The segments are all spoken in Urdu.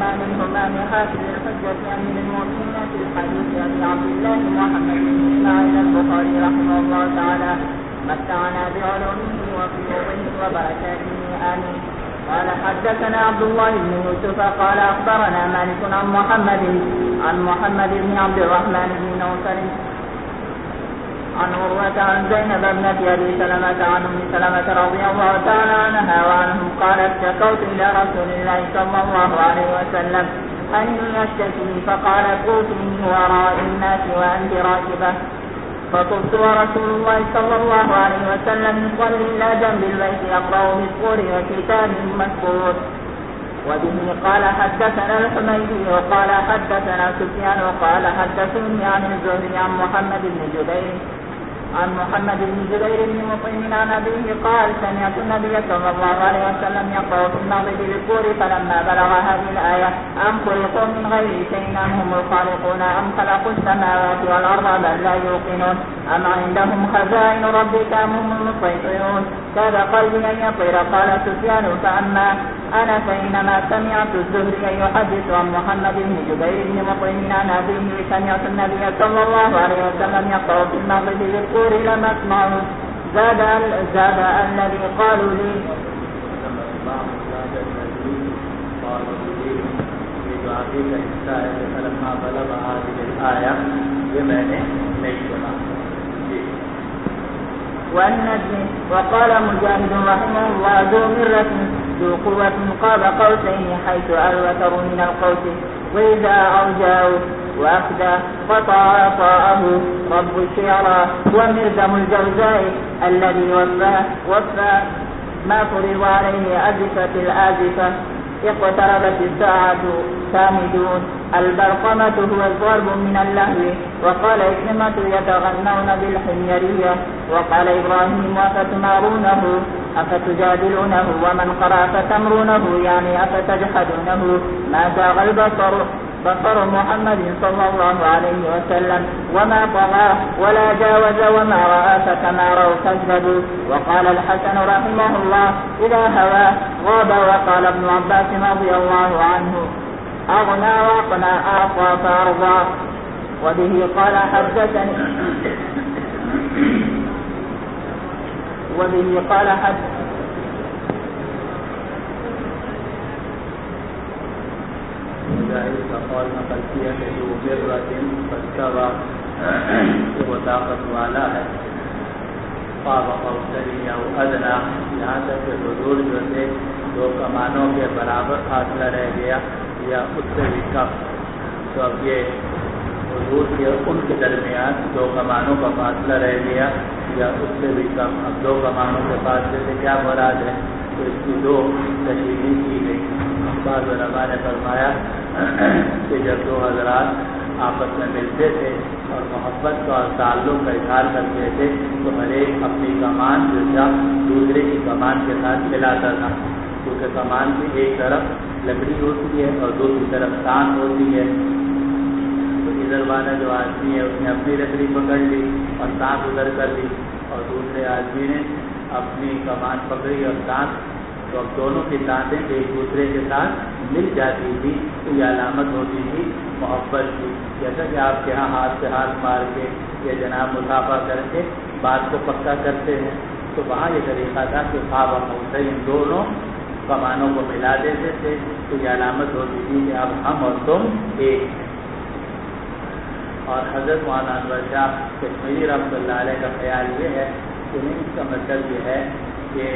وما منهما من حافظ الحجة أمير المؤمنين في الحديث أبي عبد الله محمد بن إسماعيل البخاري رحمه الله تعالى متعنا بعلومه وفيوضه وبركاته آمين. قال حدثنا عبد الله بن يوسف قال أخبرنا مالك عن محمد بن عبد الرحمن بن نوفل عن عروة عن زينب ابنة أبي سلمة عن أم سلمة رضي الله تعالى عنها وعنهم قالت شكوت إلى رسول الله صلى الله عليه وسلم أني أشتكي فقالت أوتني وراء الناس وأنت راكبة فطبت ورسول الله صلى الله عليه وسلم يصلي إلى جنب البيت يقرأ بالطور وكتاب مسكور. وبه قال حدثنا الحميدي وقال حدثنا سفيان وقال حدثني عن الزهري عن محمد بن جبير بن مطعم عن أبيه قال سمعت النبي صلى الله عليه وسلم يقرأ في المغرب بالطور فلما بلغ هذه الآية أم خلقوا من غير شيء أم هم الخالقون أم خلقوا السماوات والأرض بل لا يوقنون أم عندهم خزائن ربك أم هم المسيطرون كاد قلبي أن يطير. قال سفيان فأما أنا فإنما سمعت الزهري يحدث عن محمد بن جبير بن مطعم عن أبيه سمعت النبي صلى الله عليه وسلم يقرأ في المغرب بالطور لم أسمعه زاد الذي قالوا لي فلما بلغ هذه الآية بمعنى نيشنا. والنجم. وقال مجاهد رحمه الله ذو مرة ذو قوة قاب قوسين حيث الوتر من القوس وإذا أرجاه وأخذ قطع طاءه رب الشعرى ومرزم الجوزاء الذي وفى ما فرض عليه أزفة الآزفة اقتربت الساعة سامدون. البرقمة هو الضرب من اللهو. وقال إكرمة يتغنون بالحميرية. وقال إبراهيم أفتمارونه أفتجادلونه ومن قرأ فتمرونه يعني أفتجحدونه ما زاغ البصر بصر محمد صلى الله عليه وسلم وما طغى ولا جاوز وما رأى فتماروا كذبوا. وقال الحسن رحمه الله إذا هوى غاب. وقال ابن عباس رضي الله عنه أغنى وأقنى أعطى فأرضى. وبه قال حدثني قول نقل کیا کہ جو مرۃ فاستوى وہ طاقت والا ہے قاب قوسین او ادنی یہاں تک کہ حضور جو تھے دو کمانوں کے برابر فاصلہ رہ گیا یا اس سے بھی کم. تو اب یہ حضور کے ان کے درمیان دو کمانوں کا فاصلہ رہ گیا یا اس سے بھی کم. اب دو کمانوں کے فاصلے سے کیا مراد ہے تو اس کی دو تشریح کی گئی. بعض علماء نے فرمایا کہ جب دو حضرات آپس میں ملتے تھے اور محبت کا اور تعلق کا اظہار کرتے تھے تو ہر ایک اپنی کمان جو تھا دوسرے کی کمان کے ساتھ ملاتا تھا. کیونکہ کمان کی ایک طرف لکڑی ہوتی ہے اور دوسری طرف تان ہوتی ہے. تو ادھر والا جو آدمی ہے اس نے اپنی لکڑی پکڑ لی اور تان ادھر کر لی اور دوسرے آدمی نے اپنی کمان پکڑی اور تان. تو اب دونوں کی تانتیں ایک دوسرے کے ساتھ مل جاتی تھی تو یہ علامت ہوتی تھی محبت کی. جیسا کہ آپ کے ہاں ہاتھ سے ہاتھ مار کے یا جناب مصافحہ کر کے بات کو پکا کرتے ہیں تو وہاں یہ طریقہ تھا کہ خواب اور ان دونوں کمانوں کو ملا دیتے تھے تو یہ علامت ہوتی تھی کہ اب ہم اور تم ایک. اور حضرت مولانا انور شاہ کشمیری رحمۃ اللہ علیہ کا خیال یہ ہے کہ اس کا مطلب یہ ہے کہ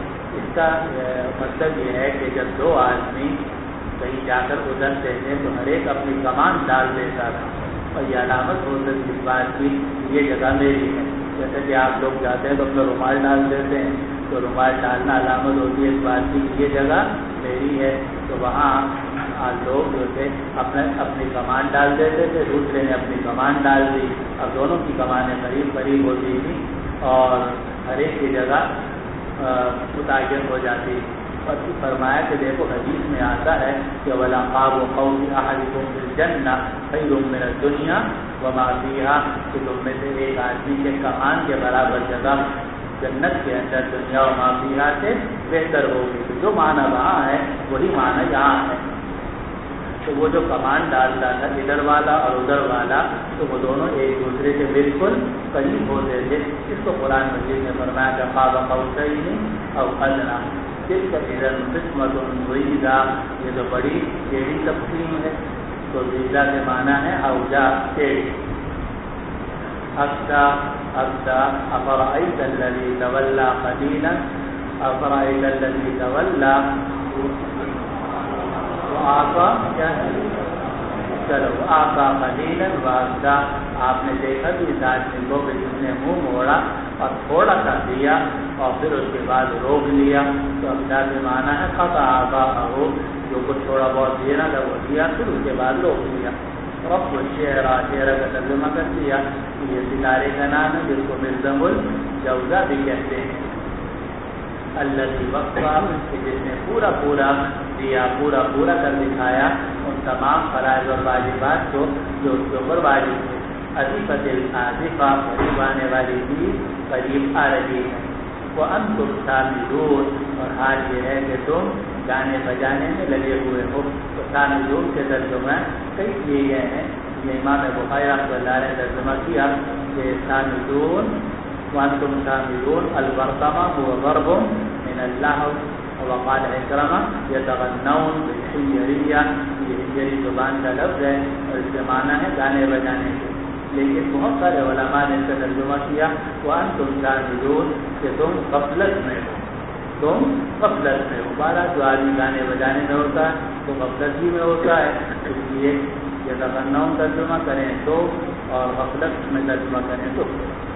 جب دو آدمی کہیں جا کر ادھرتے تھے تو ہر ایک اپنی کمان ڈال دیتا تھا اور یہ علامت ہو سکتی اس بات کی یہ جگہ میری ہے. جیسے کہ آپ لوگ جاتے ہیں تو اپنا رومال ڈال دیتے ہیں تو رومال ڈالنا علامت ہوتی ہے اس بات کی یہ جگہ میری ہے. تو وہاں لوگ جو تھے اپنی کمان ڈال دیتے تھے دوسرے نے اپنی کمان ڈال دی. اب دونوں کی کمانیں قریب قریب ہوتی تھیں اور ہر ایک کی جگہ متعین ہو جاتی. اور فرمایا کہ دیکھو حدیث میں آتا ہے کہ ولا خواب و قوم احدکم فی الجنہ خیر من الدنیا وما فیہا کہ تم میں سے ایک آدمی کے کمان کے برابر جگہ جنت کے اندر دنیا و ما فیہا سے بہتر ہوگی. تو جو معنی وہاں ہے وہی معنی یہاں ہے. تو وہ جو کمان ڈالتا تھا ادھر والا اور ادھر والا تو وہ دونوں ایک دوسرے کے بالکل قریب ہوتے تھے. اس کو قرآن مجید میں فرمایا کہ قاب قوسین او ادنی. تلک اذا قسمۃ ضیزیٰ، یہ جو بڑی ٹیڑھی تقسیم ہے. تو ضیزیٰ کے معنی ہے اوجا ٹیڑھی. ابدا افرأیت الذی تولی قلیلا، افرأیت الذی تولی وآقا، کیا ہے چلو آقا قلیلا وابدا. آپ نے دیکھا کہ اس آدمی کو کہ جس نے منہ موڑا اور تھوڑا سا دیا اور پھر اس کے بعد روک لیا. تو ابدا کے معنی ہے قطع آباءہ، جو کچھ تھوڑا بہت دینا تھا وہ دیا پھر اس کے بعد روک لیا. رب الشعر، شعر کا ترجمہ کر دیا. یہ ستارے کا نام ہے جس کو ملزم الجوزہ بھی کہتے ہیں. الذی وقفہ، جس نے پورا پورا دیا، پورا پورا کر دکھایا ان تمام فرائض اور واجبات کو جو اس کے اوپر واجب تھے. عزیفۃ العازفہ، قریب آنے والی چیز قریب آ رہی ہے. وانتم سامدون، اور حال یہ ہے کہ تم گانے بجانے میں لگے ہوئے ہو. تو سامدون کے ترجمہ کئی کیے گئے ہیں. یہ امام بخاری رحمۃ اللہ علیہ نے ترجمہ کیا کہ سامدون وانتم سامدون البرطمہ هو ضرب من اللہو. وقال اکرمہ یتغنون بالحجریہ، یہ حجری زبان کا لفظ ہے اور اس کے معنی ہے گانے بجانے کے. لیکن بہت سارے علماء نے اس کا ترجمہ کیا وانتم سامدون کہ تم غفلت میں ہو، تم غفلت میں ہو. بارہ جو آدمی گانے بجانے میں ہوتا ہے تو غفلت ہی میں ہوتا ہے. اس لیے یتغنون ترجمہ کریں تو اور غفلت میں ترجمہ کریں تو.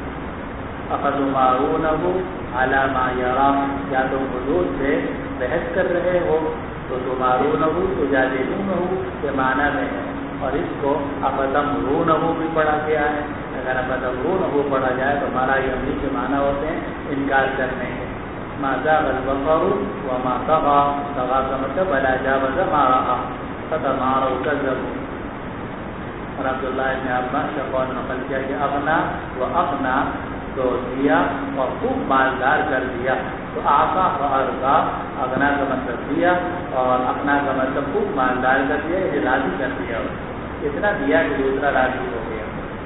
افتمارونہ علی ما یری، یا تم حضور سے بحث کر رہے ہو. تو تمارونہ تجادلونہ کے معنی میں ہے. اور اس کو افتمرونہ بھی پڑھا گیا ہے. اگر افتمرونہ پڑھا جائے تو ہمارا یہ امری کے معنی ہوتے ہیں انکار کرنے کے. ما زاغ البصر وما طغى، طغى کا مطلب ولا جاوز ما رأى. فتماروا كذبوا. اور عبداللہ ابن عباس سے قول نقل کیا کہ اغنا و اغنا، تو دیا اور خوب مالدار کر دیا. تو آقا و ارضا، اغنا کا مطلب دیا اور اغنا کا مطلب خوب مالدار کر دیا، یہ راضی کر دیا. اتنا دیا کہ دوسرا راضی ہو گیا.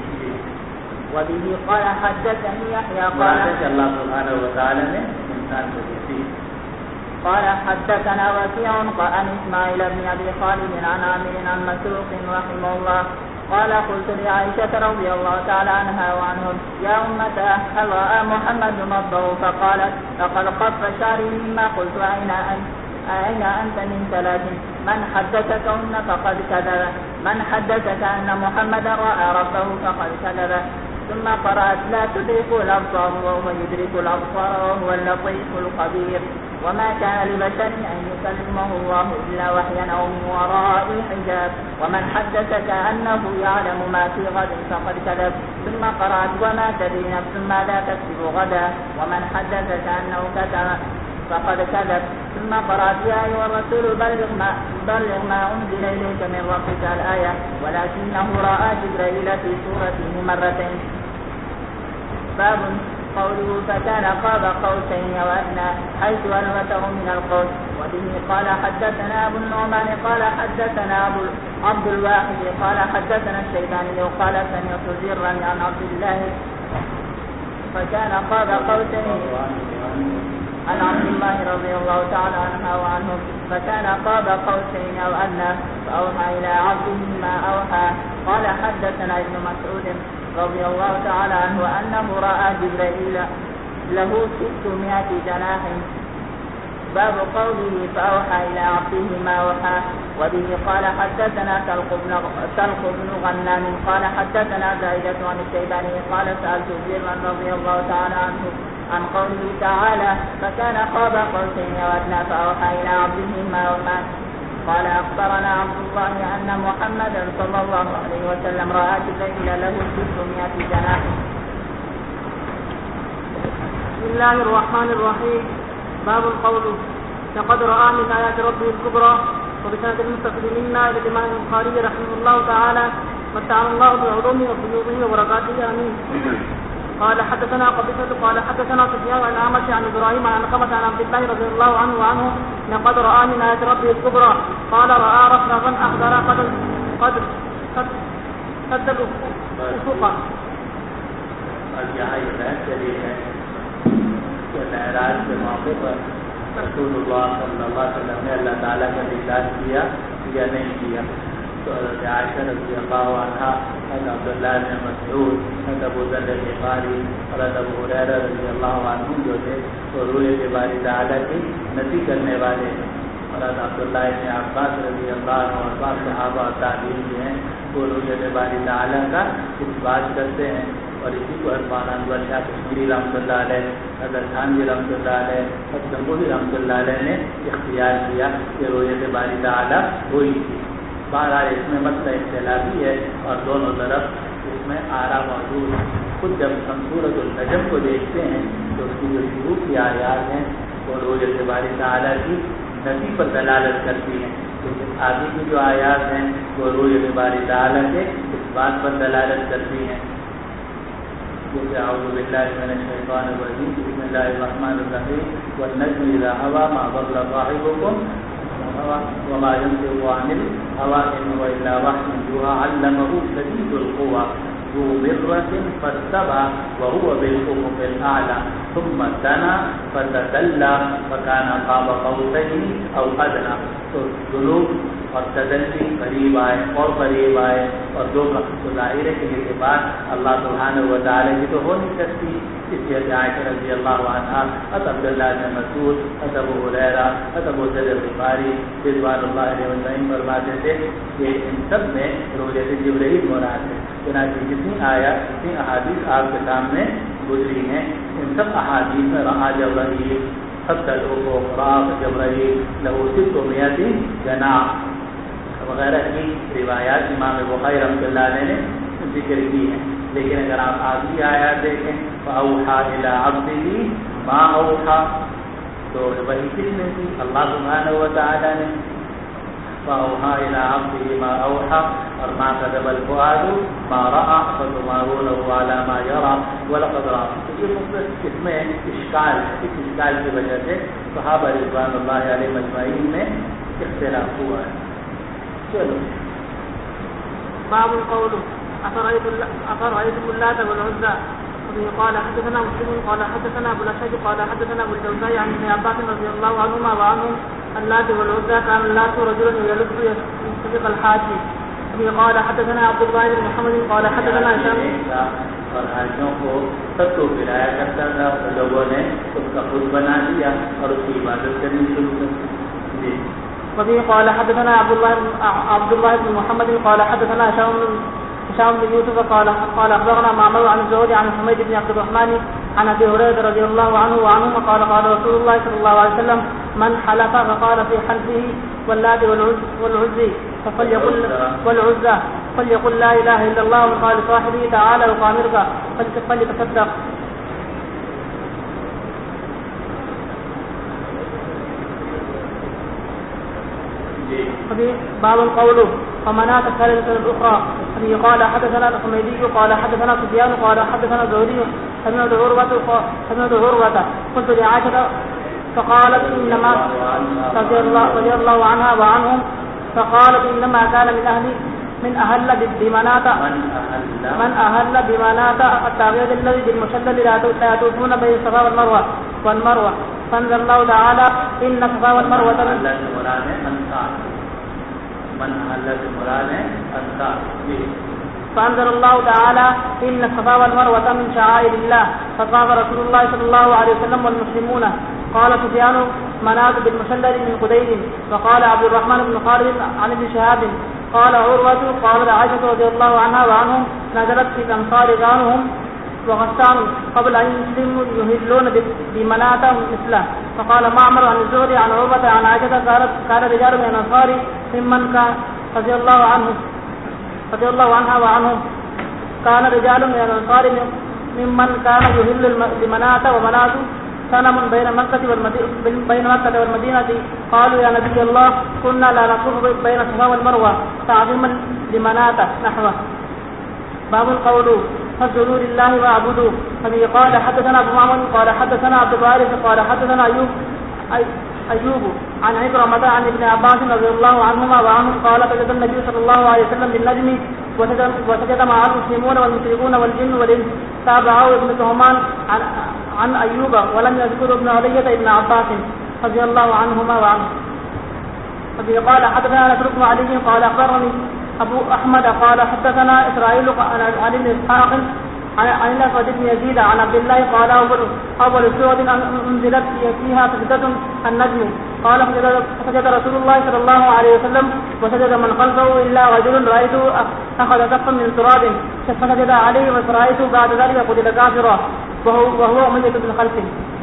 وبه قال حدثني يحيى قال اللہ سبحانہ وتعالی نے انسان کو دی. قال حدثنا وكيع عن اسماعيل بن ابي خالد عن عامر عن مسروق رحمه الله قال قلت لعائشة رضي الله تعالى عنها وعنهم يا أمتاه هل رأى محمد ربه؟ فقالت لقد قف شعري مما قلت أين أنت من ثلاث من حدثك هن فقد كذب من حدثك أن محمد رأى ربه فقد كذب. ثم قرأت لا تدرك الأبصار وهو يدرك الأبصار وهو اللطيف الخبير. وما كان لبشر أن يكلمه الله إلا وحيا أو من وراء حجاب. ومن حدثك أنه يعلم ما في غد فقد كذب. ثم قرأت وما تدري نفس ماذا تكسب غدا. ومن حدثك أنه كتب فقد كذب. ثم قرأت يا أيها الرسول بلغ ما أنزل إليك من ربك الآية. ولكنه رأى جبريل في صورته مرتين. باب قوله فكان قاب قوسين أو أدنى حيث الوتر من القوس. وبه قال حدثنا أبو النعمان قال حدثنا عبد الواحد قال حدثنا الشيباني قال سمعت زرا عن عبد الله فكان قاب قوسين عن عبد الله رضي الله تعالى عنها وعنهم فكان قاب قوسين أو أدنى فأوحى إلى عبده ما أوحى. قال حدثنا ابن مسعود رضي الله تعالى عنه أنه رأى جبريل له 600 جناح. باب قوله فأوحى إلى عبده ما أوحى. وبه قال حدثنا تلق بن غنام قال حدثنا زائدة عن الشيباني قال سألت زرا رضي الله تعالى عنه عن قوله تعالى فكان قاب قوسين أو أدنى فأوحى إلى عبده ما أوحى. قال أخبرنا عبد الله أن محمدا صلى الله عليه وسلم رأى جبريل له 600 جناح. بسم الله الرحمن الرحيم. باب القول لقد رأى من آيات ربه الكبرى. وبسند المستفيد منا إلى الإمام البخاري رحمه الله تعالى متعنا الله بعلومه وفيوضه وبركاته آمين. قال حدثنا قبيصة قال حدثنا سفيان عن الأعمش عن إبراهيم عن علقمة عن عبد الله رضي الله عنه لقد رأى من آيات ربه الكبرى. قال رأى رفرفا أخضر قد قد سد الأفق. اور یہاں یہ بحث چلی ہے کہ معراج کے موقع پر رسول اللہ صلی اللہ علیہ وسلم نے اللہ تعالیٰ کا دیدار کیا یا نہیں کیا. تو حضرت عائشہ رضی اللہ عنہا، حضرت عبداللہ بن مسعود، حضرت ابو ذر غفاری اور حضرت ابو ہریرہ رضی اللہ عنہ جو تھے وہ رؤیت باری تعالیٰ کی نفی کرنے والے ہیں. اور حضرت عبداللہ بن عباس رضی اللہ عنہ اور بعض صحابہ اور تابعین جو ہیں وہ رؤیت باری تعالیٰ کا اس بات کرتے ہیں. اور اسی کو عرفان انور شاہ کشمیری رحمۃ اللہ علیہ، حضرت خانوی رحمۃ اللہ علیہ، حضرت گنگوہی رحمۃ اللہ علیہ نے اختیار کیا کہ رؤیت باری تعالیٰ ہوئی تھی. بہرحال اس میں مسئلہ اختلافی ہے اور دونوں طرف اس میں آرا موجود ہے. خود جب ہم سورۃ النجم کو دیکھتے ہیں تو اس کی جو شروع کی آیات ہیں وہ رؤیت باری تعالیٰ کی نفی پر دلالت کرتی ہیں، لیکن آگے کی جو آیات ہیں وہ رؤیت باری تعالیٰ کے اس بات پر دلالت کرتی ہیں. اعوذ باللہ من الشیطان الرجیم، بسم اللہ الرحمن الرحیم، والنجم اذا هوى ما ضل صاحبكم وما ينطق عن الهوى إن هو إلا وحي يوحى علمه شديد القوى ذو مرة فاستوى وهو بالأفق الأعلى ثم دنا فتدلى فكان قاب قوسين أو أدنى. تو جنوب اور تدلی قریب آئے اور قریب آئے اور دو کا ظاہر ہے کہ یہ بات اللہ سبحانہ و تعالیٰ کی تو ہو نہیں سکتی. اس لیے عائشہ رضی اللہ عنہا، حضرت عبداللہ بن مسعود، حضرت ابو ہریرہ، حضرت ابو ذر غفاری رضوان اللہ علیہ وسلم فرماتے تھے کہ ان سب میں رؤیت جبرائیل مراد ہے. چنانچہ جتنی احادیث آپ کے سامنے گزری ہیں ان سب احادیث میں رہا جبرائیل حتی الافق راق جبرائیل لہو ست مئۃ جناح وغیرہ کی روایات امام بخاری رحمۃ اللہ علیہ نے ذکر کی ہیں. لیکن اگر آپ آگے آیات دیکھیں فَأَوْحَىٰ إِلَىٰ عَبْدِهِ مَا أَوْحَىٰ، تو وہی کس نے کی؟ اللہ سبحانہ و تعالیٰ نے. فَأَوْحَىٰ إِلَىٰ عَبْدِهِ مَا أَوْحَىٰ اور مَا كَذَبَ الْفُؤَادُ مَا رَأَىٰ فَتُمَارُونَهُ عَلَىٰ مَا يَرَىٰ وَلَقَدْ رَأَىٰ. یہ مختصر اس میں اشکال ہے. اس اشکال کی وجہ سے صحابہ رضوان اللہ علیہ مجمعین میں اختلاف ہوا ہے. چلو باب القول أفرأيتم اللات والعزى. قال حدثنا مسلم قال حدثنا ابو الاشعث قال حدثنا ابو الجوزاء عن ابن عباس رضي الله عنهما وعنهم اللات والعزى كان اللات رجلا يلد يستبق الحاج. قال حدثنا عبد الله بن محمد قال حدثنا هشام اور حاجوں کو سب کو پلایا کرتا تھا. لوگوں نے اس کا خود بنا دیا اور اس کی عبادت کرنی شروع کر دی. وفيه قال حدثنا عبد الله بن محمد قال حدثنا هشام بن يوسف قال اخبرنا معمر عن الزهري عن حميد بن عبد الرحمن عن ابي هريره رضي الله عنه وعنهما قال رسول الله صلى الله عليه وسلم من حلف فقال في حلفه واللات والعزى فليقل لا اله الا الله وقال صاحبه تعالى اقامرك فليتصدق. باب القول ومناة الثالثة الأخرى. قال حدثنا الحميدي قال حدثنا سفيان قال حدثنا الزهري سمعت عروة قلت لعائشة فقالت إنما رضي الله عنها وعنهم فقالت إنما كان من أهل بمناة التغيير الذي بالمشلل لا يطوفون بين الصفا والمروة فانزل الله تعالى إن الصفا والمروة فأنزل الله تعالى إن الصفا والمروة من شعائر الله فطاف رسول الله صلى الله عليه وسلم والمسلمون. قال سفيان مناة بالمشلل من قديد. وقال عبد الرحمن بن خالد عن ابن شهاب قال عروة قالت عائشة رضي الله عنها وعنهم نزلت في الأنصار غانهم وغسان قبل أن يسلموا يهلون بمناة مثله. فقال معمر عن الزهري عن عروة عن عائشة كان رجال من الأنصار ممن كان رضي الله عنها وعنهم كان رجال من الأنصار ممن كان يهل بمناة ومناة صنم بين مكة والمدينة. قالوا يا نبي الله كنا لا نطوف بين الصفا والمروة تعظيما لمناة نحوه. باب القول فاسجدوا لله واعبدوا. قال حدثنا ابو معمر قال حدثنا عبد الوارث قال حدثنا أيوب عن عكرمة عن ابن عباس رضي الله عنهما وعنهم قال سجد النبي صلى الله عليه وسلم بالنجم وسجد معه المسلمون والمشركون والجن والإنس. تابعه ابن تهمان عن أيوب ولم يذكر ابن علية ابن عباس رضي الله عنهما وعنه. قال حدثنا نصر بن علي قال أخبرني أبو أحمد قال حدثنا إسرائيل عن ابن إسحاق عن الأسود بن يزيد عن عبد الله قال أول سورة أنزلت فيها سجدة النجم قال فسجد رسول الله صلى الله عليه وسلم وسجد من خلفه إلا رجل رأيته أخذ سقفا من تراب فسجد عليه فرأيته بعد ذلك قتل كافرا وهو أمية بن خلف.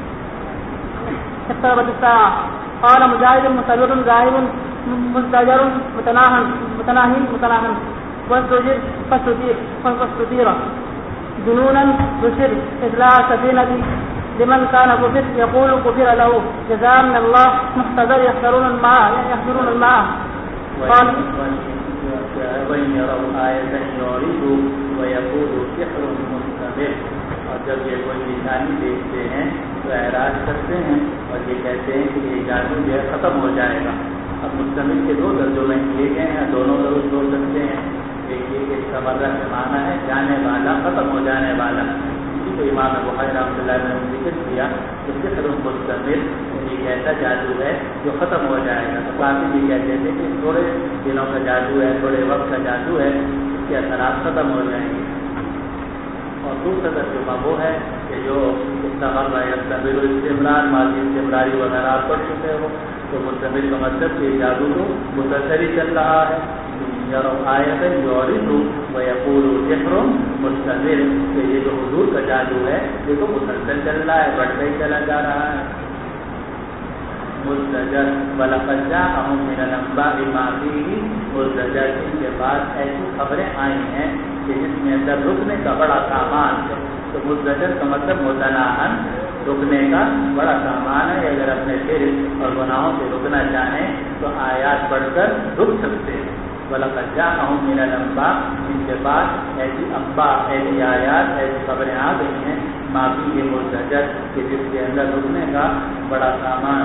اقتربت الساعة. قال مجاهد مستبر ذاهب مزدجر متناهن والزجر فاستثير جنونا بسر إذلاع سفينة لمن كان كفر يقول كفر له جزاء من الله محتضر يحضرون الماء قال وإن يروا آية يعرضوا ويقولوا سحر مستمر. اور جب یہ کوئی نشانی دیکھتے ہیں تو اعراض کرتے ہیں اور یہ کہتے ہیں کہ یہ جادو جو ہے ختم ہو جائے گا. اب مستمر کے دو درجوں میں کیے گئے ہیں, دونوں درجے بول سکتے ہیں. دیکھیے کہ اس کا مطلب سے معنی ہے جانے والا, ختم ہو جانے والا. اسی کو امام بخاری رحمۃ اللہ علیہ نے ذکر کیا کہ سحر مستمر ایک ایسا جادو ہے جو ختم ہو جائے گا. تو کافی یہ کہتے تھے کہ تھوڑے دنوں کا جادو ہے, تھوڑے وقت کا جادو ہے, اس کے اثرات ختم ہو جائیں گے. اور دوسرا ترجمہ وہ ہے کہ جو استمر استمرار ماضی استمراری وغیرہ آپ پڑھ چکے ہو تو مستمر کا مطلب کہ جادو کو مسلسل ہی چل رہا ہے. آیت یعرض ویقول سحر مستمر کہ یہ جو حضور کا جادو ہے یہ تو مسلسل چل رہا ہے, بڑھتا ہی چلا جا رہا ہے. مزدجر وَلَقَدْ جَاءَهُم مِّنَ الْأَنبَاءِ مَا فِيهِ مزدجر. ان کے پاس ایسی خبریں آئی ہیں کہ جس میں اندر رکنے کا بڑا سامان ہے. تو مزدجر کا مطلب متناہن, رکنے کا بڑا سامان ہے. اگر اپنے دل اور گناہوں سے رکنا چاہیں تو آیات پڑھ کر رک سکتے ہیں. وَلَقَدْ جَاءَهُم مِّنَ الْأَنبَاءِ ان کے پاس ایسی انباء, ایسی آیات, ایسی خبریں آ گئی ہیں مَا فِيهِ مزدجر کہ جس کے اندر رکنے کا بڑا سامان.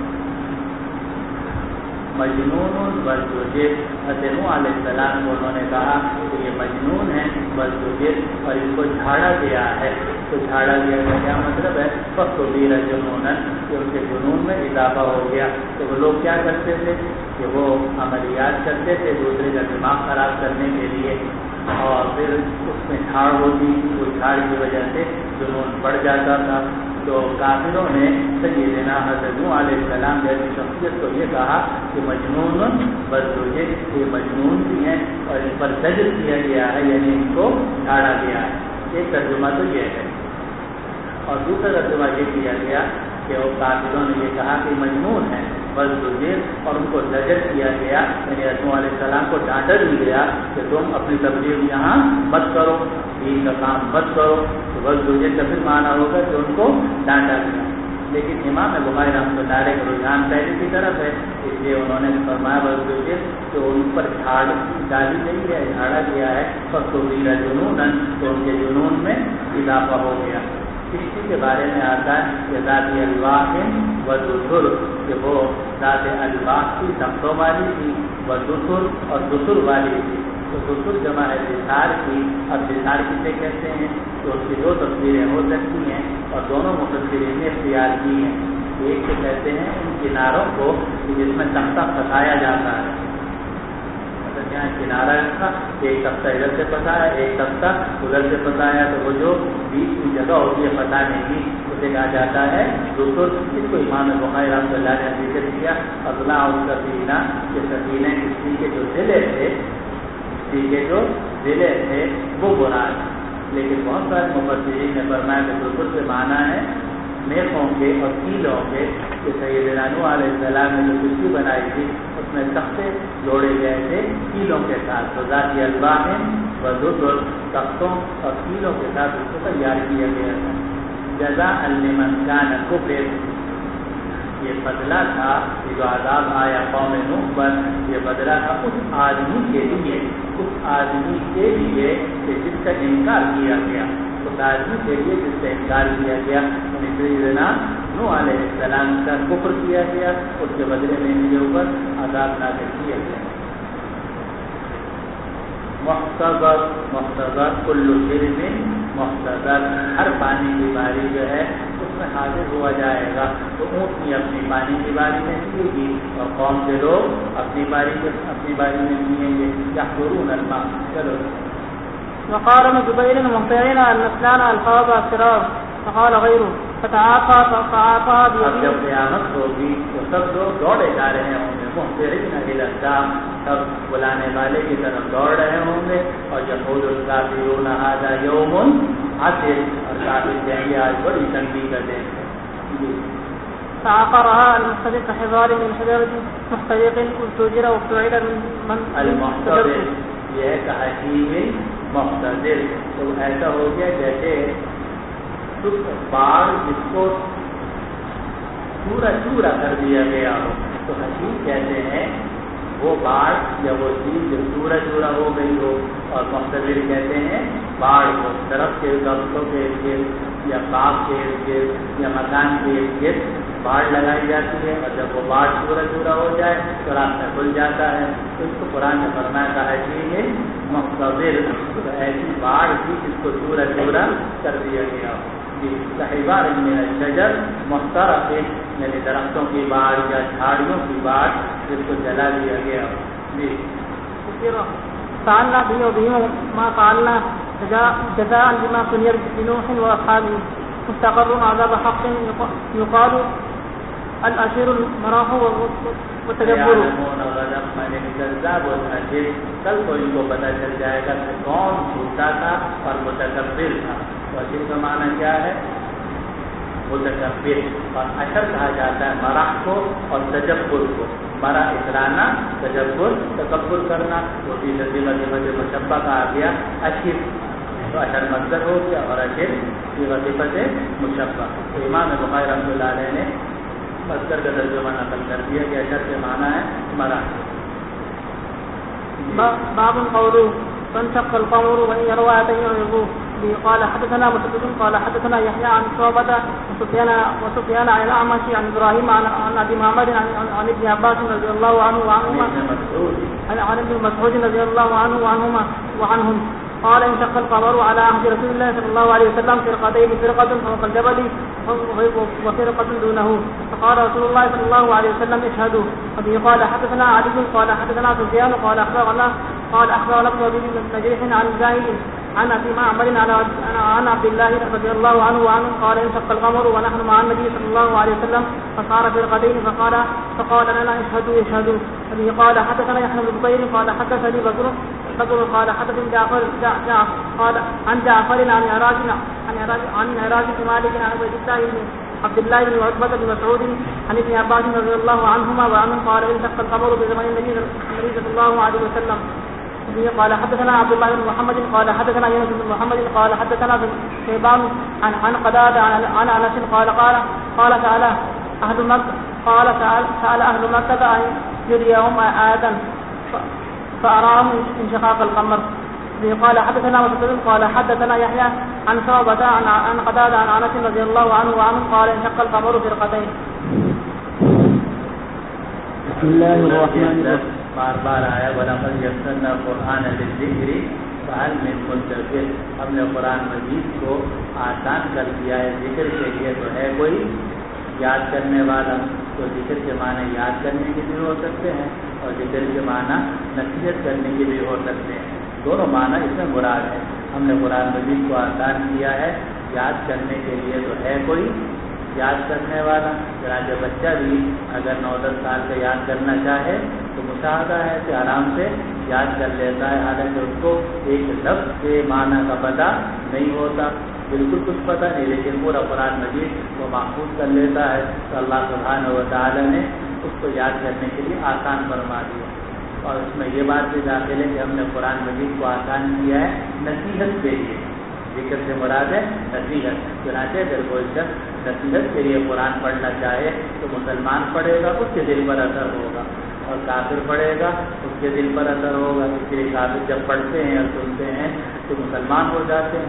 مجنون والزجر. حضرت نوح علیہ السلام کو انہوں نے کہا کہ یہ مجنون ہے, والزجر اور ان کو جھاڑا گیا ہے. تو جھاڑا گیا کا کیا مطلب ہے؟ فَقْتُبِيرَ جُنُونًا کہ ان کے جنون میں اضافہ ہو گیا. تو وہ لوگ کیا کرتے تھے کہ وہ عملیات کرتے تھے دوسرے کا دماغ خراب کرنے کے لیے, اور پھر اس میں جھاڑ ہوتی, وہ جھاڑ کی وجہ سے جنون بڑھ جاتا تھا. تو کافروں نے سیدنا حضرت نوح علیہ السلام جیسی شخصیت کو یہ کہا کہ مجنون والزجر, یہ مجنون بھی ہیں اور ان پر زجر کیا گیا ہے, یعنی ان کو جھاڑا گیا ہے. ایک ترجمہ تو یہ ہے. اور دوسرا ترجمہ یہ کیا گیا کہ وہ کافروں نے یہ کہا کہ مجنون ہے والزجر اور ان کو زجر کیا گیا, یعنی حضرت نوح علیہ السلام کو ڈانٹا بھی گیا کہ تم اپنی تبلیغ یہاں مت کرو, دین کا کام مت کرو. تو والزجر کا پھر معنی ہوگا کہ ان کو ڈانٹا گیا. لیکن امام بخاری رحمۃ اللہ علیہ کا رجحان پہلے کی طرف ہے, اس لیے انہوں نے فرمایا والزجر کہ ان پر جھاڑ ڈالی گئی ہے, جھاڑا گیا ہے. فَقْتُبِيرَ جُنُونًا تو ان کے جنون میں اضافہ ہو گیا. کشتی کے بارے میں آتا ہے کہ ذات الواح ودسر کہ وہ ذات الواح کی تختوں والی تھی, ودسر اور دسر والی تھی. تو دسر جمع ہے دثار کی. اب دثار کسے کہتے ہیں؟ تو اس کی دو تفسیریں ہو سکتی ہیں اور دونوں مفسرین نے اختیار کی ہیں. ایک سے کہتے ہیں ان کناروں کو جس میں تختہ پھنسایا جاتا ہے, یہاں کنارہ رکھا, ایک تختہ ادھر سے پھنسایا, ایک تختہ ادھر سے پھنسایا, تو وہ جو بیچ کی جگہ ہوتی ہے پھنسانے کی اسے کہا جاتا ہے دسر. اس کو امام بخاری رحمۃ اللہ نے ذکر کیا. اضلاع السفینہ کہ سفینہ کشتی کے جو ضلع تھے وہ براد. لیکن بہت سارے مفسرین نے فرمایا کہ دسر سے معنی ہے میخوں کے اور کیلوں کے. کہ سیدنا نوح علیہ السلام نے جو کشتی بنائی تھی اس میں تختے جوڑے گئے تھے کیلوں کے ساتھ. تو ذات الواح ودسر تختوں اور کیلوں کے ساتھ اس کو تیار کیا گیا تھا. جزاء لمن کان کفر یہ بدلہ تھا کہ جو عذاب آیا قوم نوح پر, یہ بدلہ تھا اس آدمی کے لیے کہ جس کا انکار کیا گیا. اس آدمی کے لیے جس کا انکار کیا گیا, سیدنا نوح علیہ السلام کا کفر کیا گیا، اس کے بدلے میں ان کے اوپر عذاب نازل کیا گیا۔ محتضر، محتضر کل شرب محتضر، ہر پانی کی باری جو ہے اس میں حاضر ہوا جائے گا۔ تو اونٹنی اپنی پانی کی باری میں پیے گی اور قوم کے لوگ اپنی باری میں پیئیں گے۔ یحضرون الماء۔ چلو وقال ابن جبير مهطعين النسلان الفاظ السرار فقال غيره فتعاطى اب جب قیامت ہوگی تو سب لوگ دوڑے جا رہے ہوں گے، محترین الاسلام، سب بلانے والے کی طرف دوڑ رہے ہوں گے، اور یقول الکافرون ھذا یوم عسر، اور کافر کہیں گے آج بڑی تنگی کا دن ہے۔ فعقرها المحتضر كحجار من شجرة محترق استجر وابتعد من المحتضر، یہ ہے کحشیم محتضر، تو ایسا ہو گیا جیسے باڑ جس کو چورا چورا کر دیا گیا ہو، تو حشیم کہتے ہیں وہ باڑ یا وہ چیز جو چورا چورا ہو گئی ہو، اور محتضر کہتے ہیں باڑ کو، درخت کے درختوں کے ارد گرد یا باغ کے ارد گرد یا مکان کے ارد گرد باڑ لگائی جاتی ہے، اور جب وہ باڑ چورا چورا ہو جائے تو راستہ کھل جاتا ہے، تو اس کو قرآن نے فرمایا تھا حشیم محتضر، تو ایسی باڑ تھی جس کو چورا چورا کر دیا گیا ہو۔ کحجار من الشجر محترق، یعنی درختوں کی باڑ یا جھاڑیوں کی باڑ جس کو جلا دیا گیا ہو۔ جی فعلنا به وبهم ما فعلنا جزاء بما كن بنوح واصحابه مستقر عذاب حق يقال الاشر المراح والتجبر۔ کل کو ان کو پتہ چل جائے گا کہ کون جھوٹا تھا اور متکبر تھا۔ تو اشر کا معنی کیا ہے؟ متکبر، اور اشر کہا جاتا ہے مرح کو اور تجبر کو۔ مرح اترانا، تجبر تکبر کرنا، وہ بھی صفت مشبہ کا آ گیا اشر، تو اشر مصدر ہو گیا اور اشر صفت مشبہ۔ تو امام بخاری رحمۃ اللہ علیہ نے مصدر کا ترجمہ نقل کر دیا کہ اشر کے معنی ہے مرح۔ باب قوله فانشق القمر وان يروا آية يعرضوا به قال حدثنا مسدد قال حدثنا يحيى عن شعبة وسفيان عن الأعمش عن إبراهيم عن أبي محمد عن ابن عباس رضي الله عنه وعنهما عن ابن مسعود رضي الله عنه وعنهم قال انشق القمر على عهد رسول الله صلى الله عليه وسلم فرقتين، فرقة فوق الجبل وفرقة دونه، فقال رسول الله صلى الله عليه وسلم اشهدوا. وبه قال حدثنا علي قال حدثنا سفيان قال أخبرنا ابن أبي نجيح عن زاهد عن أبي معمر عن عبد الله رضي الله عنه قال انشق القمر ونحن مع النبي صلى الله عليه وسلم فصار فرقتين فقال لنا اشهدوا. وبه قال حدثنا يحيى بن بكير قال حدثني بكر قال حدثني جعفر قال عن جعفر عن عراج مالك عن عبد الله بن عتبة بن مسعود عن ابن عباس رضي الله عنهما وعنهم قال انشق القمر بزمن النبي صلى الله عليه وسلم. قال حدثنا عبد الله بن محمد قال حدثنا يونس بن محمد قال حدثنا شيبان عن قتادة عن انس قال سأل أهل مكة أن يريهم آية فأراهم انشقاق القمر. قال حدثنا مسدد قال حدثنا يحيى عن شعبة عن قتادة عن انس رضي الله عنه قال انشق القمر فرقتين. بسم الله الرحمن الرحيم. بار بار آیا وَلَقَدْ يَسَّرْنَا الْقُرْآنَ لِلذِّكْرِ فَهَلْ مِن مُّدَّكِرٍ، ہم نے قرآن مجید کو آسان کر دیا ہے ذکر کے لیے، تو ہے کوئی یاد کرنے والا؟ تو ذکر کے معنی یاد کرنے کے بھی ہو سکتے ہیں اور ذکر کے معنی نصیحت کرنے کے بھی ہو سکتے ہیں، دونوں معنی اس میں مراد ہے۔ ہم نے قرآن مجید کو آسان کیا ہے یاد کرنے کے لیے، تو ہے کوئی یاد کرنے والا؟ چنانچہ بچہ بھی اگر 9-10 سال کا یاد کرنا چاہے تو مشاہدہ ہے کہ آرام سے یاد کر لیتا ہے، حالانکہ اس کو ایک لفظ کے معنی کا پتہ نہیں ہوتا، بالکل کچھ پتہ نہیں، لیکن پورا قرآن مجید وہ محفوظ کر لیتا ہے۔ تو اللہ سبحانہ و تعالی نے اس کو یاد کرنے کے لیے آسان فرما دیا، اور اس میں یہ بات بھی داخل ہے کہ ہم نے قرآن مجید کو آسان کیا ہے نصیحت کے لیے، ذکر سے مراد ہے نصیحت۔ چنانچہ اگر کوئی شخص نصیحت کے لیے قرآن پڑھنا چاہے تو مسلمان پڑھے گا، اس کے دل پر اثر ہوگا، اور کافر پڑھے گا اس کے دل پر اثر ہوگا، اس لیے کافر جب پڑھتے ہیں اور سنتے ہیں تو مسلمان ہو جاتے ہیں،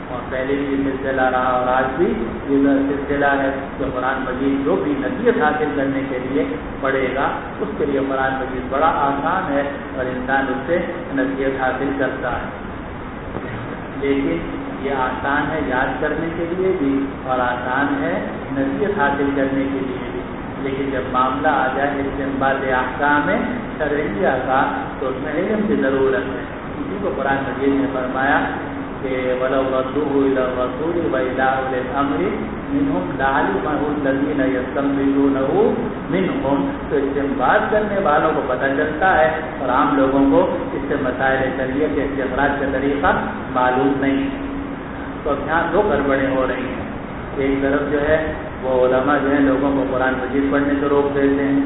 اور پہلے بھی یہ سلسلہ رہا اور آج بھی یہ سلسلہ ہے کہ قرآن مجید جو بھی نصیحت حاصل کرنے کے لیے پڑھے گا اس کے لیے قرآن مجید بڑا آسان ہے اور انسان اس سے نصیحت حاصل کرتا ہے. لیکن یہ آسان ہے یاد کرنے کے لیے بھی اور آسان ہے نصیحت حاصل کرنے کے لیے بھی. لیکن جب معاملہ آ جائے استنباط احکام شرعیہ کا تو اس میں علم کی ضرورت ہے. اسی کو قرآن مجید نے فرمایا کہ وَلَوْ رَدُّوهُ إِلَى الرَّسُولِ وَإِلَى أُولِي الْأَمْرِ مِنْهُمْ لَعَلِمَهُ الَّذِينَ يَسْتَنبِطُونَهُ مِنْهُمْ. تو استنباط کرنے والوں کو پتہ چلتا ہے اور عام لوگوں کو اس سے مسائل شریعت کے استخراج کا طریقہ معلوم نہیں. تو یہاں دو گڑبڑیں ہو رہی ہیں. ایک طرف جو ہے وہ علماء جو ہیں لوگوں کو قرآن مجید پڑھنے سے روک دیتے ہیں.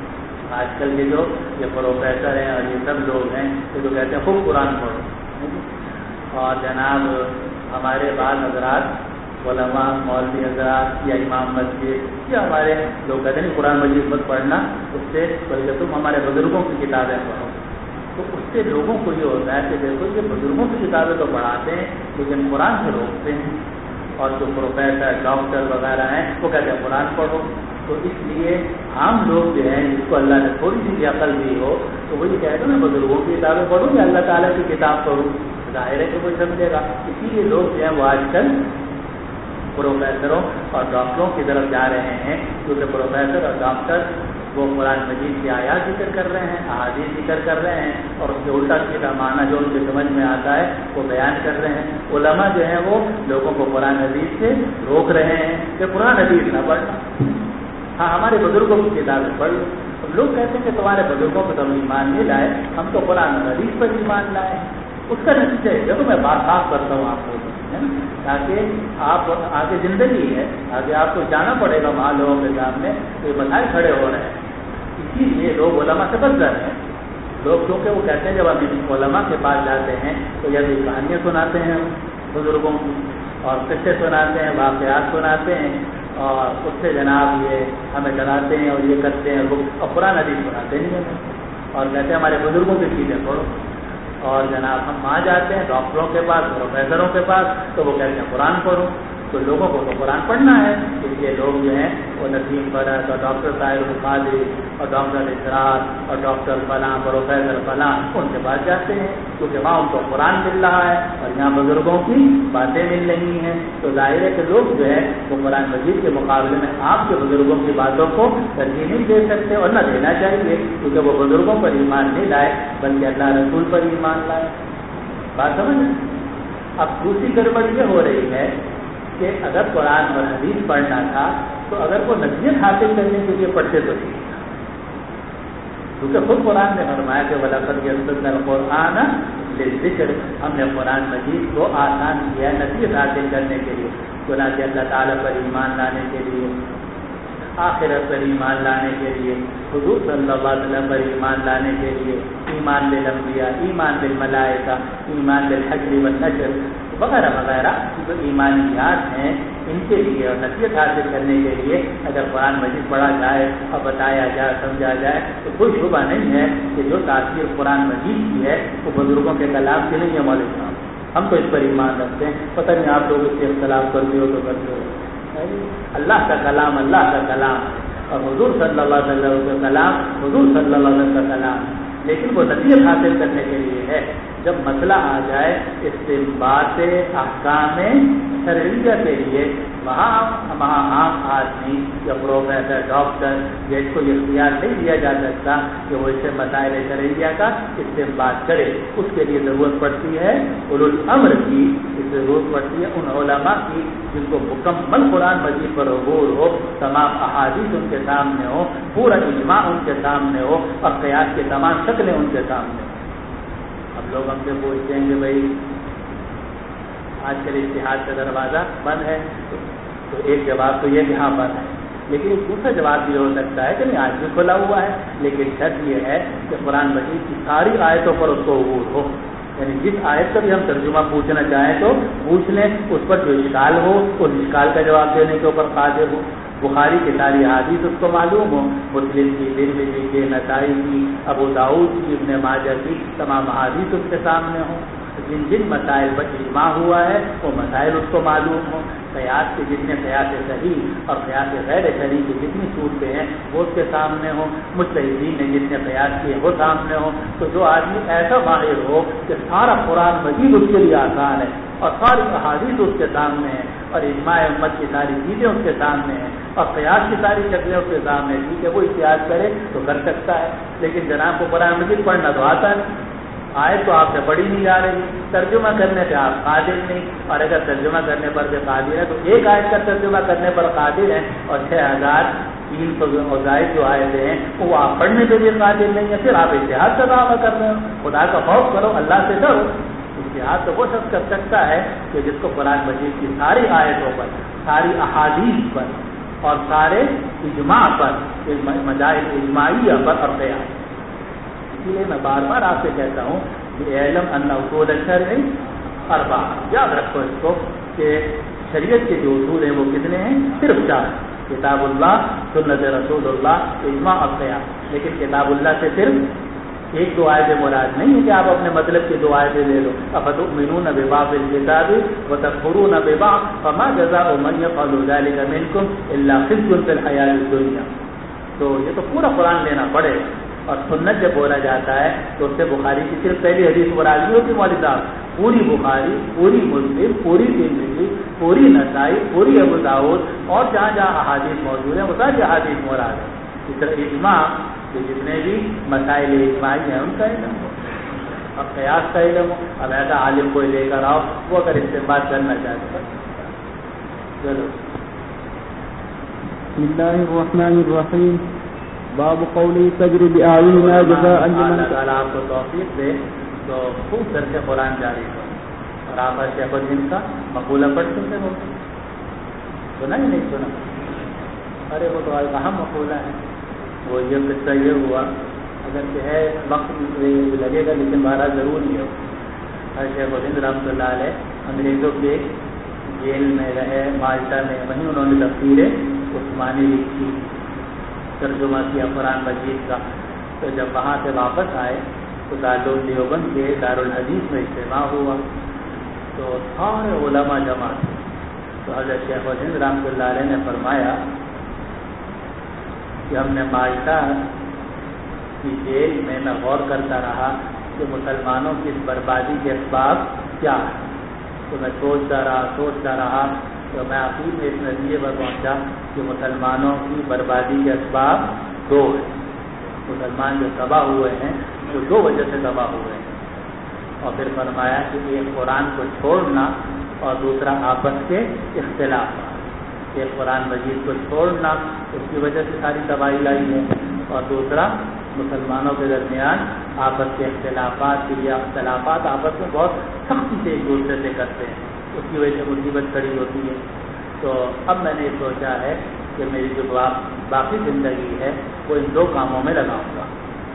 آج کل کے جو یہ پروفیسر ہیں اور یہ سب لوگ ہیں یہ تو کہتے ہیں خوب قرآن پڑھو. اور جناب ہمارے بعض حضرات علماء مولوی حضرات یا امام مسجد یا ہمارے لوگ کہتے ہیں قرآن مجید مت پڑھنا اس سے بلکہ تم ہمارے بزرگوں کی کتابیں پڑھو. تو اس سے لوگوں کو یہ ہوتا ہے کہ دیکھو یہ بزرگوں کی کتابیں تو پڑھاتے ہیں لیکن قرآن سے روکتے ہیں. اور جو پروفیسر ڈاکٹر وغیرہ ہیں وہ کہتے ہیں قرآن پڑھو. تو اس لیے عام لوگ جو ہیں جس کو اللہ نے تھوڑی سی عقل دی ہو تو وہ یہ کہتے ہیں میں بزرگوں کی کتابیں پڑھوں یا اللہ تعالیٰ کی کتاب پڑھوں. ظاہر ہے کہ کوئی سمجھے گا. اسی لیے لوگ جو ہیں وہ آج کل پروفیسروں اور ڈاکٹروں کی طرف جا رہے ہیں کیونکہ پروفیسر اور ڈاکٹر وہ قرآن مجید کی آیات ذکر کر رہے ہیں احادیث ذکر کر رہے ہیں اور اس کے الٹا سیدھا معنی جو ان کے سمجھ میں آتا ہے وہ بیان کر رہے ہیں. علماء جو ہیں وہ لوگوں کو قرآن حدیث سے روک رہے ہیں کہ قرآن حدیث نہ پڑھنا. ہاں ہمارے بزرگوں کی کتابیں پڑھ لو. لوگ کہتے ہیں کہ تمہارے بزرگوں کو تم ایمان نہیں لائے ہم تو قرآن حدیث پر ایمان لائے. اس کا نتیجہ ہے دیکھو میں بات صاف کرتا ہوں آپ کو ہے نا تاکہ آپ آگے زندگی ہے آگے آپ کو جانا پڑے گا وہاں لوگوں کے سامنے تو یہ مسائل کھڑے ہو رہے ہیں. اسی لیے لوگ علماء سے بچ رہے ہیں. لوگ کیونکہ وہ کہتے ہیں جب ہم علماء کے پاس جاتے ہیں تو یا کہانیاں سناتے ہیں بزرگوں کی اور قصے سناتے ہیں واقعات سناتے ہیں اور اس سے جناب یہ ہمیں ڈراتے ہیں اور یہ کرتے ہیں اور قرآن حدیث سناتے نہیں ہیں اور کہتے ہیں ہمارے بزرگوں کی چیزیں پڑھو. اور جناب ہم وہاں جاتے ہیں ڈاکٹروں کے پاس پروفیسروں کے پاس تو وہ کہتے ہیں قرآن پڑھو. تو لوگوں کو تو قرآن پڑھنا ہے اس لیے لوگ جو ہیں وہ نسیم فرد اور ڈاکٹر طاہر القادری اور ڈاکٹر اسرار اور ڈاکٹر فلاں پروفیسر فلاں ان کے پاس جاتے ہیں کیونکہ وہاں ان کو قرآن مل رہا ہے اور یہاں بزرگوں کی باتیں مل رہی ہیں. تو ظاہر ہے کہ لوگ جو ہے وہ قرآن مجید کے مقابلے میں آپ کے بزرگوں کی باتوں کو ترجیح نہیں دے سکتے اور نہ دینا چاہیے کیونکہ وہ بزرگوں پر ایمان نہیں لائے بلکہ اللہ رسول پر ایمان لائے. بات سمجھ. اب دوسری گڑبڑ یہ ہو رہی ہے کہ اگر قرآن اور حدیث پڑھنا تھا تو اگر وہ نصیحت حاصل کرنے کے لیے پڑھتے تو ٹھیک تھا کیونکہ خود قرآن نے فرمایا کہ وَلَقَدْ يَسَّرْنَا الْقُرْآنَ لِلذِّكْرِ ہم نے قرآن مجید کو آسان کیا نصیحت حاصل کرنے کے لیے چنانچہ اللہ تعالیٰ پر ایمان لانے کے لیے آخرت پر ایمان لانے کے لیے حضور صلی اللہ علیہ وسلم پر ایمان لانے کے لیے ایمان بالانبیاء ایمان بالملائکہ ایمان بالحشر والنشر وغیرہ وغیرہ جو ایمانیات ہیں ان کے لیے اور نصیحت حاصل کرنے کے لیے اگر قرآن مجید پڑھا جائے اور بتایا جائے سمجھا جائے تو کوئی شبہ نہیں ہے کہ جو تاثیر قرآن مجید کی ہے وہ بزرگوں کے کلام کی نہیں ہے. مولوی صاحب ہم تو اس پر ایمان رکھتے ہیں. پتہ نہیں آپ لوگ اس سے اختلاف کرتے ہو تو کرتے ہو. اللہ کا کلام اللہ کا کلام اور حضور صلی اللہ علیہ وسلم کا کلام حضور صلی اللہ علیہ وسلم کا کلام لیکن وہ نصیحت حاصل کرنے کے لیے ہے. جب مسئلہ آ جائے استنباط احکام شرعیہ کے لیے وہاں عام آدمی یا پروفیسر ڈاکٹر یا اس کو یہ اختیار نہیں دیا جا سکتا کہ وہ اس سے مسائل شرعیہ کا استنباط کرے. اس کے لیے ضرورت پڑتی ہے اولو الامر کی. ضرورت پڑتی ہے ان علماء کی جن کو مکمل قرآن مجید پر عبور ہو تمام احادیث ان کے سامنے ہو پورا اجماع ان کے سامنے ہو اور قیاس کی تمام شکلیں ان کے سامنے ہو. اب لوگ ہم سے پوچھتے ہیں کہ بھائی آج کل اتحاد کا دروازہ بند ہے تو ایک جواب تو یہ کہ ہاں بند ہے لیکن ایک دوسرا جواب یہ ہو سکتا ہے کہ نہیں آج بھی کھلا ہوا ہے لیکن شرط یہ ہے کہ قرآن مجید کی ساری آیتوں پر اس کو عبور ہو. یعنی جس آیت کا بھی ہم ترجمہ پوچھنا چاہیں تو پوچھ لیں اس پر جو اشکال ہو اس اشکال کا جواب دینے کے اوپر قادر ہو. بخاری کی ساری حدیث اس کو معلوم ہو مسلم کی ترمذی کی نسائی کی ابو داؤد کی ابن ماجہ کی تمام حدیث اس کے سامنے ہوں جن جن مسائل پر اجماع ہوا ہے وہ مسائل اس کو معلوم ہوں، قیاس کے جتنے قیاس صحیح اور قیاس غیر صحیح کی جتنی صورتیں ہیں وہ اس کے سامنے ہوں، مجتہدین نے جتنے قیاس کیے وہ سامنے ہوں۔ تو جو آدمی ایسا ماہر ہو کہ سارا قرآن مجید اس کے لیے آسان ہے اور ساری احادیث اس کے سامنے ہیں اور اجماع امت کی ساری چیزیں اس کے سامنے ہیں اور قیاس کی ساری شکلیں اس کے سامنے ہیں، ٹھیک ہے وہ احتیاط کرے تو کر سکتا ہے، لیکن جناب کو قرآن مجید پڑھنا تو آتا نہیں، آیت تو آپ سے پڑھی نہیں جا رہی، ترجمہ کرنے پہ آپ قادر نہیں، اور اگر ترجمہ کرنے پر بھی قادر ہے تو ایک آیت کا ترجمہ کرنے پر قادر ہیں اور 6300 زائد جو آیتیں ہیں وہ آپ پڑھنے پہ بھی قادر نہیں ہیں، پھر آپ اجتہاد کا دعویٰ کر رہے ہو۔ خدا کا خوف کرو، اللہ سے ڈرو۔ اجتہاد تو وہ شخص کر سکتا ہے کہ جس کو قرآن مجید کی ساری آیتوں پر، ساری احادیث پر اور سارے اجماع پر، مجائل اجماعیہ پر اور قیاس۔ اسی لیے میں بار بار آپ سے کہتا ہوں کہ علم ان اصول الشرع اربع، یاد رکھو اس کو کہ شریعت کے جو اصول ہیں وہ کتنے ہیں؟ صرف 4، کتاب اللہ، سنت رسول اللہ، اجماع اور قیاس۔ لیکن کتاب اللہ سے صرف ایک دو آیتیں مراد نہیں ہے کہ آپ اپنے مطلب کی 2 آیتیں لے لو۔ افتؤمنون ببعض الکتاب وتکفرون ببعض فما جزاء من يفعل ذلك منكم الا خزي في الحیاة الدنیا۔ تو یہ تو پورا قرآن لینا پڑے گا، اور سنت جب بولا جاتا ہے تو اس سے بخاری کی صرف پہلی حدیث مراد نہیں ہوتی مولوی صاحب، پوری بخاری، پوری مسلم، پوری ترمذی، پوری نسائی، پوری ابو داؤد اور جہاں جہاں احادیث موجود ہیں وہ ساری احادیث مراد ہے۔ اس طرح اجماع کہ جتنے بھی مسائل اجماعی ہیں ان کا علم ہو اور قیاس کا علم ہو۔ اب ایسا عالم کوئی لے کر آؤ وہ اگر استعمال کرنا چاہتے ہیں۔ چلو بسم اللہ الرحمن الرحیم، باب قولی تجری بأعیننا جزاء لمن اللہ تعالیٰ آپ کو توفیق دے تو خوب درس قرآن جاری کرو۔ اور آپ شیخ الدین کا مقولہ پڑھ سکتے ہو؟ سنا ہی نہیں سنا؟ ارے وہ تو ایک اہم مقولہ ہے۔ وہ یہ قصہ یہ ہوا، اگر کہ ہے وقت لگے گا لیکن بہرحال ضرور یہ ہو۔ شیخ الدین رحمۃ اللہ علیہ انگریزوں کے جیل میں رہے مالٹا میں، وہیں انہوں نے تفسیر عثمانی لکھی، ترجمہ کیا قرآن مجید کا۔ تو جب وہاں سے واپس آئے تو دارالدیوبند کے دارالحدیث میں اجتماع ہوا تو سارے علماء جمع تھے۔ تو حضرت شیخ الہند رحمۃ اللہ علیہ نے فرمایا کہ ہم نے مالٹا کی جیل میں غور کرتا رہا کہ مسلمانوں کی بربادی کے اسباب کیا ہیں۔ تو میں سوچتا رہا تو میں آخر میں اس نتیجے پر پہنچا کہ مسلمانوں کی بربادی کے اسباب 2 ہیں۔ مسلمان جو تباہ ہوئے ہیں وہ 2 وجہ سے تباہ ہوئے ہیں۔ اور پھر فرمایا کہ ایک قرآن کو چھوڑنا اور دوسرا آپس کے اختلاف۔ ایک قرآن مجید کو چھوڑنا اس کی وجہ سے ساری تباہی لائی ہے، اور دوسرا مسلمانوں کے درمیان آپس کے اختلافات آپس میں بہت سختی سے ایک دوسرے سے کرتے ہیں، اس کی وجہ سے مصیبت کھڑی ہوتی ہے۔ تو اب میں نے سوچا ہے کہ میری جو باقی زندگی ہے وہ ان 2 کاموں میں لگاؤں گا۔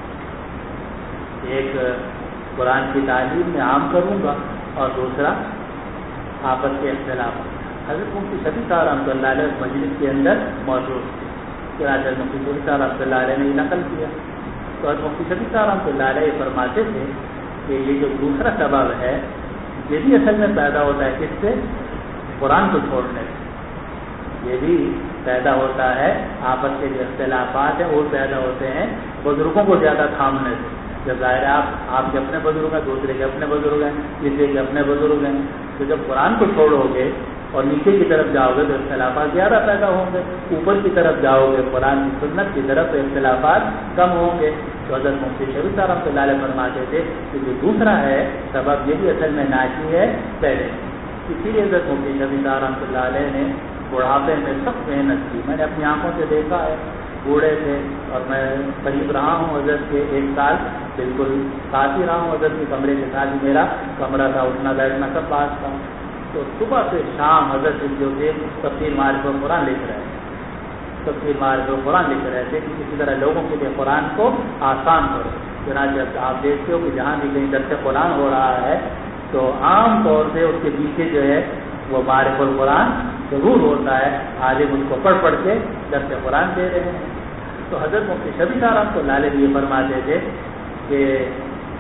ایک قرآن کی تعلیم میں عام کروں گا اور دوسرا آپس کے اختلاف۔ حضرت مفتی شفیع صاحب رحمۃ اللہ علیہ اس مجلس کے اندر موجود تھے، چنانچہ مفتی شفیع صاحب رحمۃ اللہ علیہ نے یہ نقل کیا۔ تو حضرت مفتی شفیع صاحب رحمۃ اللہ علیہ یہ فرماتے تھے کہ یہ جو دوسرا سبب ہے یہ بھی اصل میں پیدا ہوتا ہے کس سے؟ قرآن کو چھوڑنے سے۔ یہ بھی پیدا ہوتا ہے آپس کے جو اختلافات ہیں وہ پیدا ہوتے ہیں بزرگوں کو زیادہ تھامنے سے۔ جب ظاہر ہے آپ کے اپنے بزرگ ہیں، دوسرے کے اپنے بزرگ ہیں، تیسرے کے اپنے بزرگ ہیں، تو جب قرآن کو چھوڑو گے اور نیچے کی طرف جاؤ گے تو اختلافات زیادہ پیدا ہوں گے، اوپر کی طرف جاؤ گے قرآن کی سنت کی طرف تو اختلافات کم ہوں گے۔ تو حضرت مفتی شفیع صاحب رحمۃ اللہ علیہ فرماتے تھے کہ جو دوسرا ہے سبب یہ بھی اصل میں ناشی ہے پہلے۔ اسی لیے حضرت مفتی شفیع صاحب رحمۃ اللہ علیہ نے بڑھاپے میں سخت محنت کی۔ میں نے اپنی آنکھوں سے دیکھا ہے، بوڑھے تھے اور میں قریب رہا ہوں حضرت کے 1 سال، بالکل ساتھ ہی رہا ہوں حضرت کے کمرے کے ساتھ ہی میرا کمرہ تھا، اٹھنا بیٹھنا سب پاس تھا۔ تو صبح سے شام حضرت جو تھے تفسیر معارف القرآن لکھ رہے تھے، تفسیر معارف القرآن لکھ رہے تھے کہ کسی طرح لوگوں کے لیے قرآن کو آسان کرو۔ چنانچہ آپ دیکھتے ہو کہ جہاں بھی کہیں درس قرآن ہو رہا ہے تو عام طور سے اس کے پیچھے جو ہے وہ معارف القرآن ضرور ہوتا ہے، عالم اس کو پڑھ پڑھ کے درس قرآن دے رہے ہیں۔ تو حضرت مفتی شفیع صاحب رحمۃ اللہ علیہ یہ فرماتے تھے کہ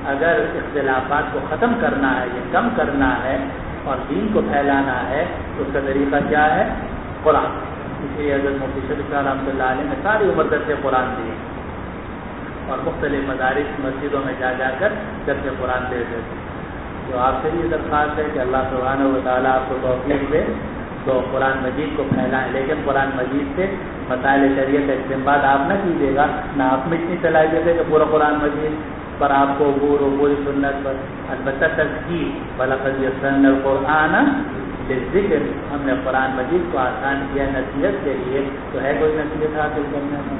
اگر اختلافات کو ختم کرنا ہے یا کم کرنا ہے اور دین کو پھیلانا ہے تو اس کا طریقہ کیا ہے؟ قرآن. اس لیے حضرت مفتی شفیع صاحب رحمۃ اللہ علیہ نے ساری عمر درس قرآن دیے اور مختلف مدارس مسجدوں میں جا جا کر درس قرآن دیتے تھے. تو آپ سے یہ درخواست ہے کہ اللہ سبحانہ و تعالیٰ آپ کو توفیق دے تو قرآن مجید کو پھیلائیں، لیکن قرآن مجید سے مسائل شریعت کا استنباط آپ نہ کیجیے گا، نہ آپ میں اتنی صلاحیت ہے کہ پورا قرآن مجید پر آپ کو عبور و پوری سنت پر. البتہ تذکیر وَلَقَدْ يَسَّرْنَا الْقُرْآنَ لِلذِّكْرِ، ہم نے قرآن مجید کو آسان کیا نصیحت کے لیے. تو ہے کوئی نصیحت حاصل کرنے میں؟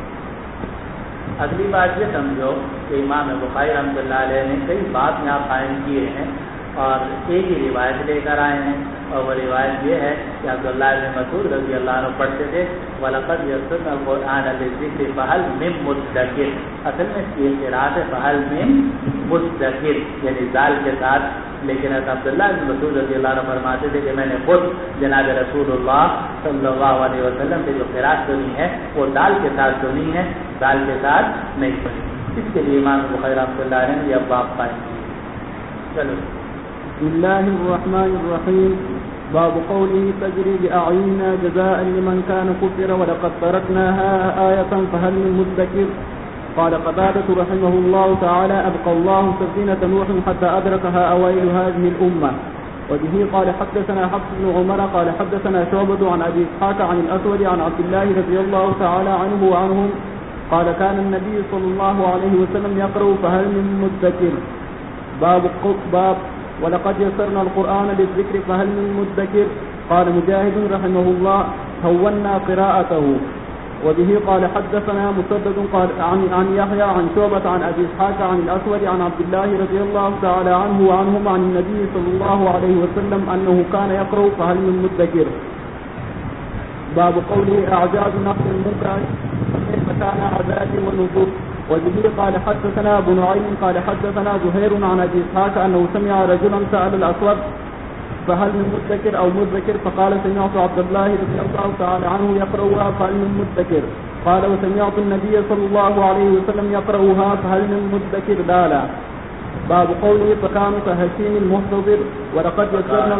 اگلی بات یہ سمجھو کہ امام بخاری رحمۃ اللہ علیہ نے کئی بات یہاں قائم کیے ہیں اور ایک ہی روایت لے کر آئے ہیں، اور وہ روایت یہ ہے کہ عبداللہ بن مسعود رضی اللہ عنہ پڑھتے تھے وَلَقَدْ يَسَّرْنَا الْقُرْآنَ لِلذِّكْرِ فَهَلْ مِن مُدَّكِرٍ. اصل میں یہ قرأت ہے فَهَلْ مِن مُدَّكِرٍ یعنی زال کے ساتھ، لیکن حضرت عبداللہ بن مسعود رضی اللہ عنہ فرماتے تھے کہ میں نے خود جناب رسول اللہ صلی اللہ علیہ وسلم سے جو قرأت سنی ہے وہ دال کے ساتھ سنی ہے، دال کے ساتھ نہیں سنی. اس کے لیے امام بخاری رحمۃ اللہ علیہ نے یہ ابواب قائم کیے. چلو. بسم الله الرحمن الرحيم. باب قوله تجري بأعيننا جزاء لمن كان كفر ولقد تركناها آية فهل من مدكر. قال قتادة رحمه الله تعالى أبقى الله سفينة نوح حتى أدركها أوائل هذه الأمة. وبه قال حدثنا حفص بن عمر قال حدثنا شعبة عن أبي إسحاق عن الأسود عن عبد الله رضي الله تعالى عنه وعنهم قال كان النبي صلى الله عليه وسلم يقرأ فهل من مدكر. باب ولقد يسرنا القرآن للذكر فهل من مدكر. قال مجاهد رحمه الله هونا قراءته. وبه قال حدثنا مسدد قال عن يحيى عن شعبة عن أبي إسحاق عن الأسود عن عبد الله رضي الله تعالى عنه وعنهم عن النبي صلى الله عليه وسلم أنه كان يقرأ فهل من مدكر. باب قوله أعجاز نقل المنكر كيف كان عذابي ونذور. وبه قال حدثنا ابو نعيم قال حدثنا زهير عن ابي اسحاق انه سمع رجلا سأل الاسود فهل من مدكر او مذكر فقال سمعت عبد الله رضي الله تعالى عنه يقرأها فهل من مدكر. قال وسمعت النبي صلى الله عليه وسلم يقرأها فهل من مدكر دالا. باب قوله فكانوا كهشيم المحتضر ولقد يسرنا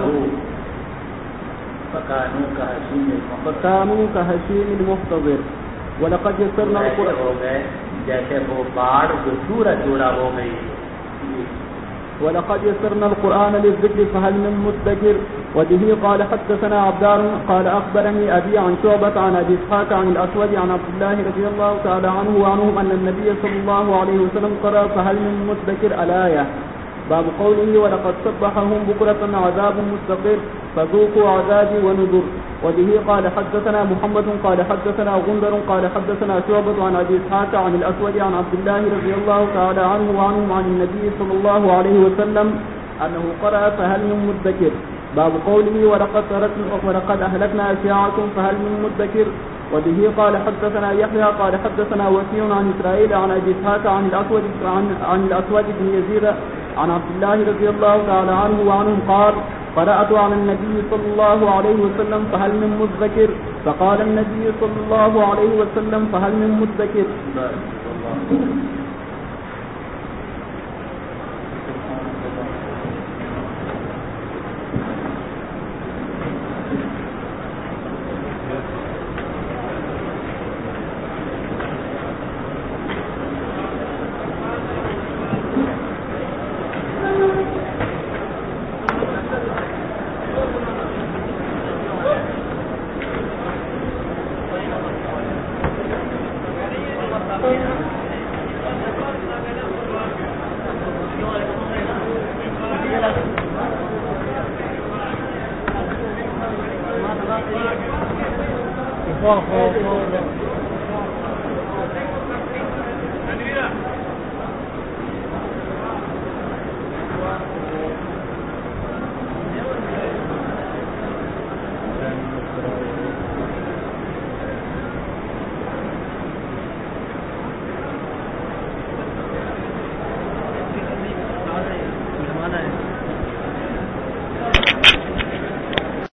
فكانوا كهشيم المحتضر ولقد يسرنا القرآن جیسے وہ باڑ جو چورا چورا ہو گئی. ولقد يسرنا القرآن للذكر فهل من مدكر. وبه قال حدثنا عبدار قال أخبرني أبي عن شعبة عن أبي إسحاق عن الأسود عن عبد الله رضي الله تعالى عنه وعنهم أن النبي صلى الله عليه وسلم قرأ فهل من مدكر الآية. باب قوله ولقد صبحهم بكرة عذاب مستقر فذوقوا عذابي ونذر. وبه قال حدثنا محمد قال حدثنا غندر قال حدثنا شعبة عن أبي إسحاق عن الأسود عن عبد الله رضي الله تعالى عنه وعنهم عن النبي صلى الله عليه وسلم أنه قرأ فهل من مدكر. باب قوله ولقد أهلكنا أشياعكم فهل من مدكر. وبه قال حدثنا يحيى قال حدثنا وكيع عن إسرائيل عن أبي إسحاق عن الأسود بن يزيد عن عبد الله رضي الله تعالى عنه وعنهم قال قرأت على النبي صلى الله عليه وسلم فهل من مدكر. فقال النبي صلى الله عليه وسلم فهل من مدكر.